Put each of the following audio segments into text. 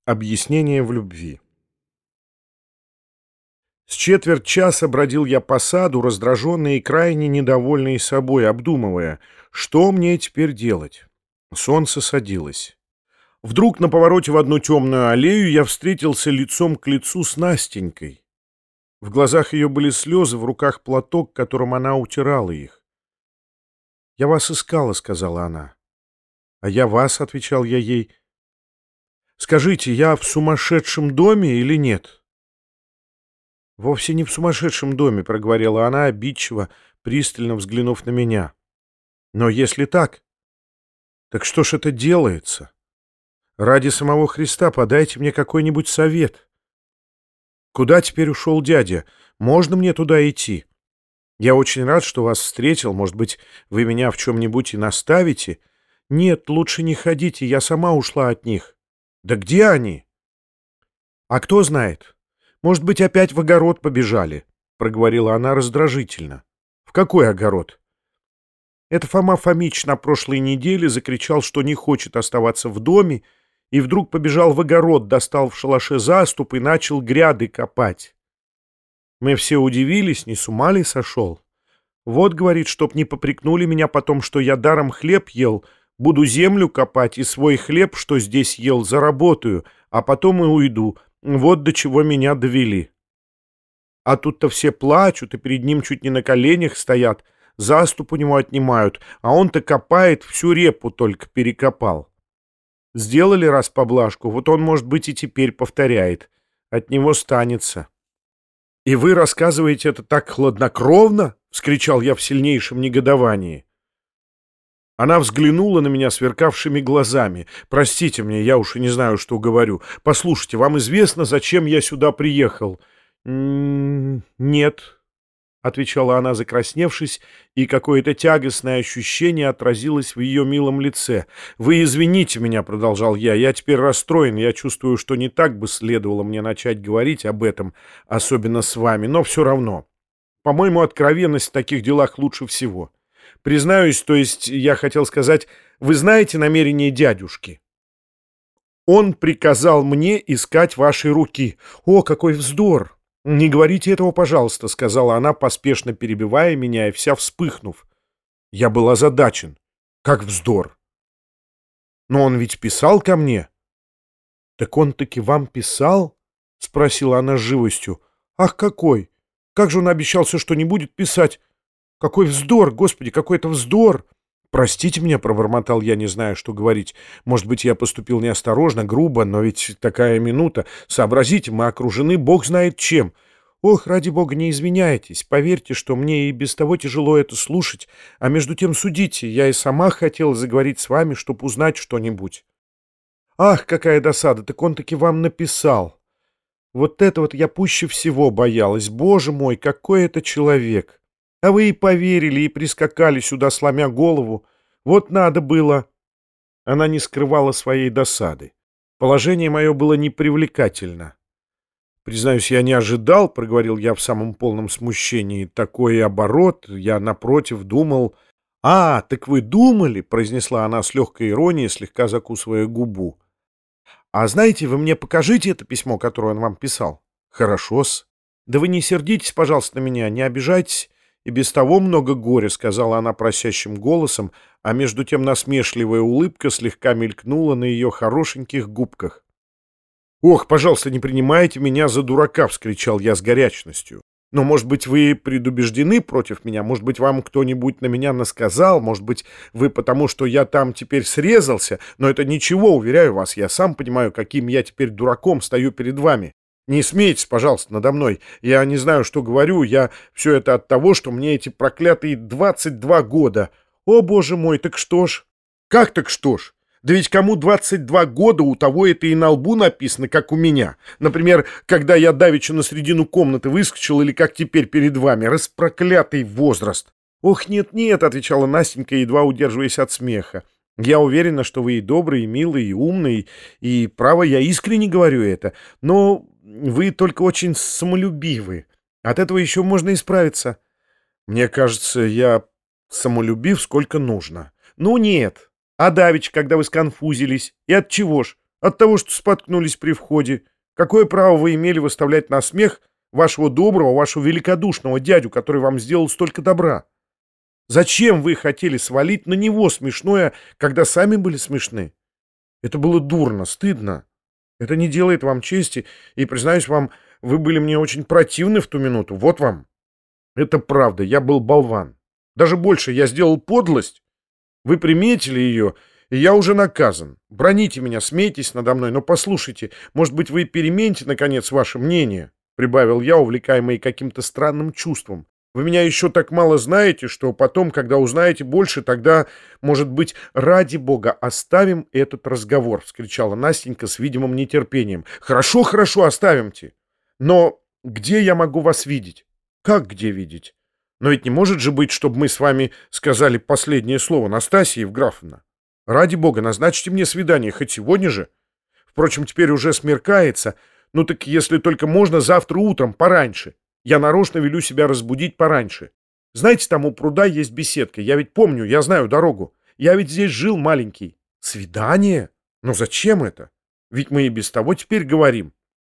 Объяснение в любви. С четверть часа бродил я по саду, раздраженный и крайне недовольный собой, обдумывая, что мне теперь делать. Солнце садилось. Вдруг на повороте в одну темную аллею я встретился лицом к лицу с Настенькой. В глазах ее были слезы, в руках платок, которым она утирала их. «Я вас искала», — сказала она. «А я вас», — отвечал я ей. «Скажите, я в сумасшедшем доме или нет?» «Вовсе не в сумасшедшем доме», — проговорила она, обидчиво, пристально взглянув на меня. «Но если так что ж это делается? Ради самого Христа подайте мне какой-нибудь совет. Куда теперь ушел дядя? Можно мне туда идти? Я очень рад, что вас встретил. Может быть, вы меня в чем-нибудь и наставите? Нет, лучше не ходите, я сама ушла от них. Да где они? А кто знает? Может быть, опять в огород побежали?» — проговорила она раздражительно. «В какой огород?» Это Фома Фомич на прошлой неделе закричал, что не хочет оставаться в доме, и вдруг побежал в огород, достал в шалаше заступ и начал гряды копать. Мы все удивились, не с ума ли сошел? Вот, говорит, чтоб не попрекнули меня потом, что я даром хлеб ел, буду землю копать и свой хлеб, что здесь ел, заработаю, а потом и уйду. Вот до чего меня довели. А тут-то все плачут и перед ним чуть не на коленях стоят, заступ у него отнимают, а он-то копает, всю репу только перекопал. Сделали раз поблажку, вот он, может быть, и теперь повторяет. От него станется. «И вы рассказываете это так хладнокровно?» — вскричал я в сильнейшем негодовании. Она взглянула на меня сверкавшими глазами. «Простите мне, я уж и не знаю, что говорю. Послушайте, вам известно, зачем я сюда приехал?» «Нет», — отвечала она, закрасневшись, и какое-то тягостное ощущение отразилось в ее милом лице. «Вы извините меня», — продолжал я теперь расстроен, я чувствую, что не так бы следовало мне начать говорить об этом, особенно с вами, но все равно. По-моему, откровенность в таких делах лучше всего. Признаюсь, то есть я хотел сказать, вы знаете намерение дядюшки? Он приказал мне искать вашей руки. О, какой вздор! «Не говорите этого, пожалуйста», — сказала она, поспешно перебивая меня и вся вспыхнув. Я был озадачен. Как вздор! Но он ведь писал ко мне. «Так он таки вам писал?» — спросила она с живостью. «Ах, какой! Как же он обещался, что не будет писать? Какой вздор, Господи, какой это вздор!» «Простите меня», — пробормотал я, не зная, что говорить. «Может быть, я поступил неосторожно, грубо, но ведь такая минута. Сообразите, мы окружены бог знает чем». «Ох, ради бога, не извиняйтесь. Поверьте, что мне и без того тяжело это слушать. А между тем судите, я и сама хотела заговорить с вами, чтобы узнать что-нибудь». «Ах, какая досада! Так он таки вам написал. Вот это вот я пуще всего боялась. Боже мой, какой это человек! А вы и поверили, и прискакали сюда, сломя голову. Вот надо было». Она не скрывала своей досады. Положение мое было непривлекательно. «Признаюсь, я не ожидал», — проговорил я в самом полном смущении, — «такой оборот. Я, напротив, думал...» «А, так вы думали», — произнесла она с легкой иронией, слегка закусывая губу. «А знаете, вы мне покажите это письмо, которое он вам писал?» «Хорошо-с». «Да вы не сердитесь, пожалуйста, на меня, не обижайтесь. И без того много горя», — сказала она просящим голосом, а между тем насмешливая улыбка слегка мелькнула на ее хорошеньких губках. «Ох, пожалуйста, не принимайте меня за дурака!» — вскричал я с горячностью. «Но, может быть, вы предубеждены против меня? Может быть, вам кто-нибудь на меня насказал? Может быть, вы потому, что я там теперь срезался? Но это ничего, уверяю вас, я сам понимаю, каким я теперь дураком стою перед вами. Не смейтесь, пожалуйста, надо мной. Я не знаю, что говорю. Я все это от того, что мне эти проклятые 22 года. О, боже мой, так что ж?» «Как так что ж? Да ведь кому 22 года, у того это и на лбу написано, как у меня. Например, когда я давеча на середину комнаты выскочил, или как теперь перед вами. Распроклятый возраст!» «Ох, нет-нет», — отвечала Настенька, едва удерживаясь от смеха. «Я уверена, что вы и добрый, и милый, и умный, и, право, я искренне говорю это. Но вы только очень самолюбивы. От этого еще можно исправиться». «Мне кажется, я самолюбив сколько нужно». «Ну нет. А давеча, когда вы сконфузились, и от чего ж? От того, что споткнулись при входе. Какое право вы имели выставлять на смех вашего доброго, вашего великодушного дядю, который вам сделал столько добра? Зачем вы хотели свалить на него смешное, когда сами были смешны? Это было дурно, стыдно. Это не делает вам чести, и, признаюсь вам, вы были мне очень противны в ту минуту. Вот вам. Это правда, я был болван. Даже больше, я сделал подлость. Вы приметили ее, и я уже наказан. Броните меня, смейтесь надо мной, но послушайте, может быть, вы перемените, наконец, ваше мнение, прибавил я, увлекаемый каким-то странным чувством. Вы меня еще так мало знаете, что потом, когда узнаете больше, тогда, может быть, ради бога, оставим этот разговор, вскричала Настенька с видимым нетерпением. Хорошо, хорошо, оставимте. Но где я могу вас видеть? Как где видеть? Но ведь не может же быть, чтобы мы с вами сказали последнее слово, Настасья Евграфовна. Ради бога, назначьте мне свидание, хоть сегодня же. Впрочем, теперь уже смеркается. Ну так если только можно, завтра утром, пораньше. Я нарочно велю себя разбудить пораньше. Знаете, там у пруда есть беседка. Я ведь помню, я знаю дорогу. Я ведь здесь жил маленький. Свидание? Но зачем это? Ведь мы и без того теперь говорим.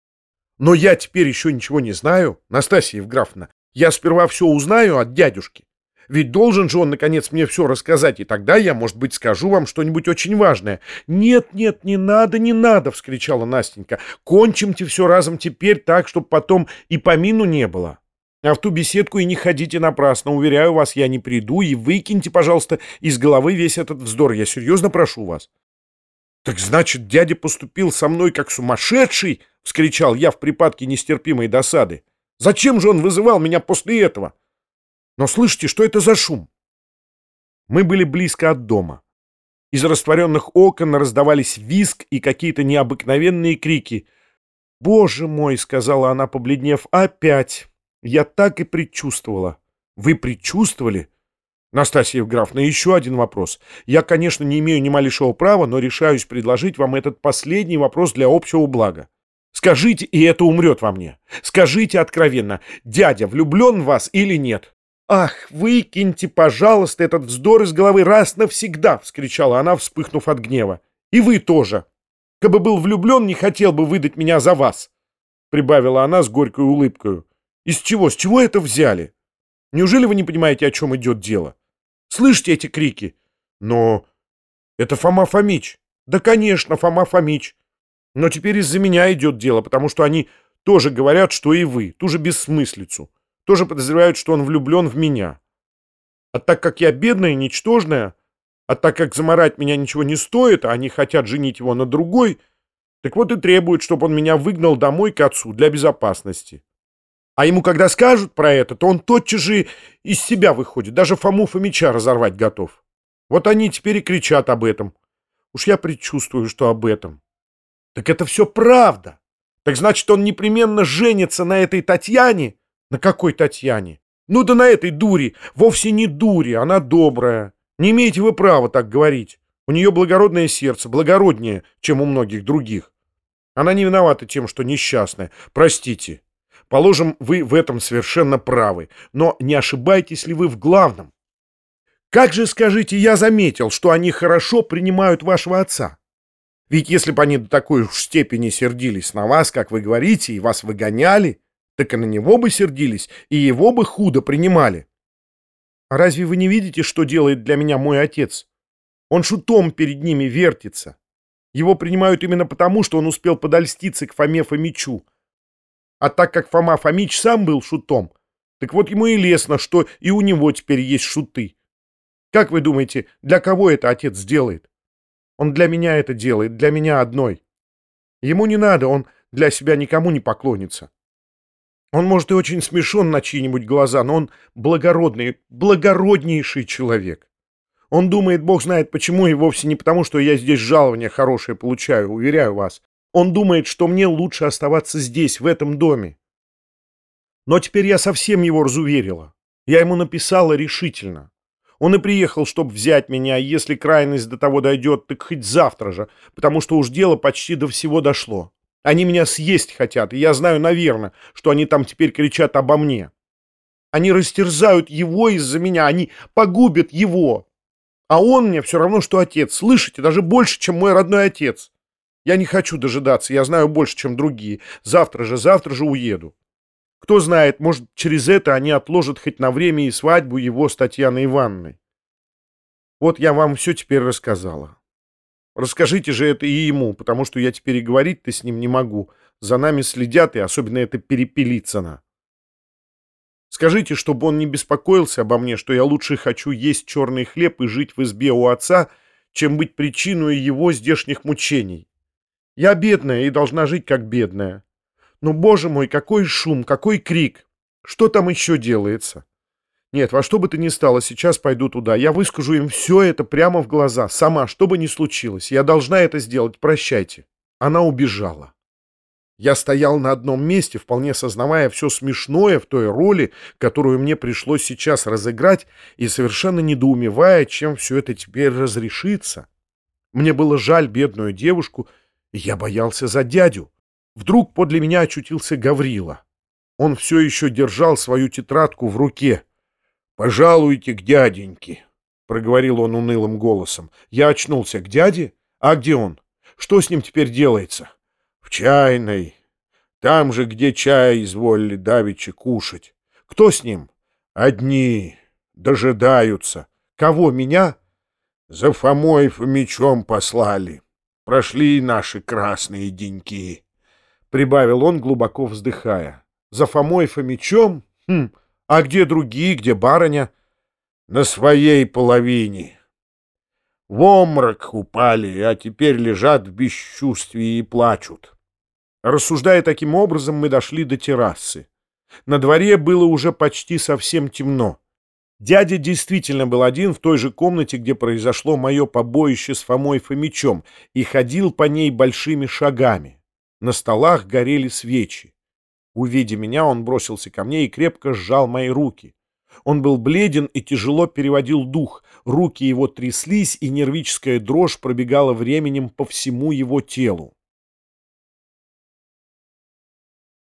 Но я теперь еще ничего не знаю, Настасья Евграфовна. Я сперва все узнаю от дядюшки. Ведь должен же он, наконец, мне все рассказать, и тогда я, может быть, скажу вам что-нибудь очень важное. «Нет, нет, не надо, не надо!» — вскричала Настенька. «Кончимте все разом теперь так, чтобы потом и помину не было. А в ту беседку и не ходите напрасно. Уверяю вас, я не приду, и выкиньте, пожалуйста, из головы весь этот вздор. Я серьезно прошу вас». «Так значит, дядя поступил со мной как сумасшедший?» — вскричал я в припадке нестерпимой досады. «Зачем же он вызывал меня после этого? Но слышите, что это за шум?» Мы были близко от дома. Из растворенных окон раздавались визг и какие-то необыкновенные крики. «Боже мой!» — сказала она, побледнев. «Опять! Я так и предчувствовала». «Вы предчувствовали?» «Настасья Евграфовна, еще один вопрос. Я, конечно, не имею ни малейшего права, но решаюсь предложить вам этот последний вопрос для общего блага. Скажите, и это умрет во мне. Скажите откровенно, дядя влюблен в вас или нет?» «Ах, выкиньте, пожалуйста, этот вздор из головы раз навсегда!» — вскричала она, вспыхнув от гнева. «И вы тоже! Кабы был влюблен, не хотел бы выдать меня за вас!» — прибавила она с горькой улыбкой. «Из чего? С чего это взяли? Неужели вы не понимаете, о чем идет дело? Слышите эти крики? Но это Фома Фомич. Да, конечно, Фома Фомич. Но теперь из-за меня идет дело, потому что они тоже говорят, что и вы, ту же бессмыслицу. Тоже подозревают, что он влюблен в меня. А так как я бедная, ничтожная, а так как замарать меня ничего не стоит, а они хотят женить его на другой, так вот и требуют, чтобы он меня выгнал домой к отцу для безопасности. А ему, когда скажут про это, то он тотчас же из себя выходит, даже Фому Фомича разорвать готов. Вот они теперь и кричат об этом. Уж я предчувствую, что об этом. Так это все правда. Так значит, он непременно женится на этой Татьяне? На какой Татьяне? Ну да на этой дуре. Вовсе не дуре, она добрая. Не имеете вы права так говорить. У нее благородное сердце, благороднее, чем у многих других. Она не виновата тем, что несчастная. Простите. Положим, вы в этом совершенно правы. Но не ошибаетесь ли вы в главном? Как же, скажите, я заметил, что они хорошо принимают вашего отца? Ведь если бы они до такой уж степени сердились на вас, как вы говорите, и вас выгоняли, так и на него бы сердились, и его бы худо принимали. А разве вы не видите, что делает для меня мой отец? Он шутом перед ними вертится. Его принимают именно потому, что он успел подольститься к Фоме Фомичу. А так как Фома Фомич сам был шутом, так вот ему и лестно, что и у него теперь есть шуты. Как вы думаете, для кого это отец сделает? Он для меня это делает, для меня одной. Ему не надо, он для себя никому не поклонится. Он, может, и очень смешон на чьи-нибудь глаза, но он благородный, благороднейший человек. Он думает, бог знает почему, и вовсе не потому, что я здесь жалование хорошее получаю, уверяю вас. Он думает, что мне лучше оставаться здесь, в этом доме. Но теперь я совсем его разуверила. Я ему написала решительно. Он и приехал, чтобы взять меня, и если крайность до того дойдет, так хоть завтра же, потому что уж дело почти до всего дошло. Они меня съесть хотят, и я знаю, наверное, что они там теперь кричат обо мне. Они растерзают его из-за меня, они погубят его. А он мне все равно, что отец, слышите, даже больше, чем мой родной отец. Я не хочу дожидаться, я знаю больше, чем другие. Завтра же уеду. Кто знает, может, через это они отложат хоть на время и свадьбу его с Татьяной Ивановной. Вот я вам все теперь рассказала. Расскажите же это и ему, потому что я теперь и говорить-то с ним не могу. За нами следят, и особенно это Перепелицына. Скажите, чтобы он не беспокоился обо мне, что я лучше хочу есть черный хлеб и жить в избе у отца, чем быть причиной его здешних мучений. Я бедная и должна жить как бедная. Но, боже мой, какой шум, какой крик! Что там еще делается? Нет, во что бы то ни стало, сейчас пойду туда. Я выскажу им все это прямо в глаза. Сама, что бы ни случилось. Я должна это сделать. Прощайте. Она убежала. Я стоял на одном месте, вполне сознавая все смешное в той роли, которую мне пришлось сейчас разыграть, и совершенно недоумевая, чем все это теперь разрешится. Мне было жаль бедную девушку, и я боялся за дядю. Вдруг подле меня очутился Гаврила. Он все еще держал свою тетрадку в руке. «Пожалуйте к дяденьке», — проговорил он унылым голосом. Я очнулся. «К дяде? А где он? Что с ним теперь делается?» «В чайной. Там же, где чай изволили давеча кушать. Кто с ним?» «Одни. Дожидаются». «Кого, меня?» «За Фомой Фомичом послали. Прошли наши красные деньки», — прибавил он, глубоко вздыхая. «За Фомой Фомичом? Хм. А где другие, где барыня?» «На своей половине. В обморок упали, а теперь лежат в бесчувствии и плачут». Рассуждая таким образом, мы дошли до террасы. На дворе было уже почти совсем темно. Дядя действительно был один в той же комнате, где произошло мое побоище с Фомой Фомичом, и ходил по ней большими шагами. На столах горели свечи. Увидя меня, он бросился ко мне и крепко сжал мои руки. Он был бледен и тяжело переводил дух. Руки его тряслись, и нервическая дрожь пробегала временем по всему его телу.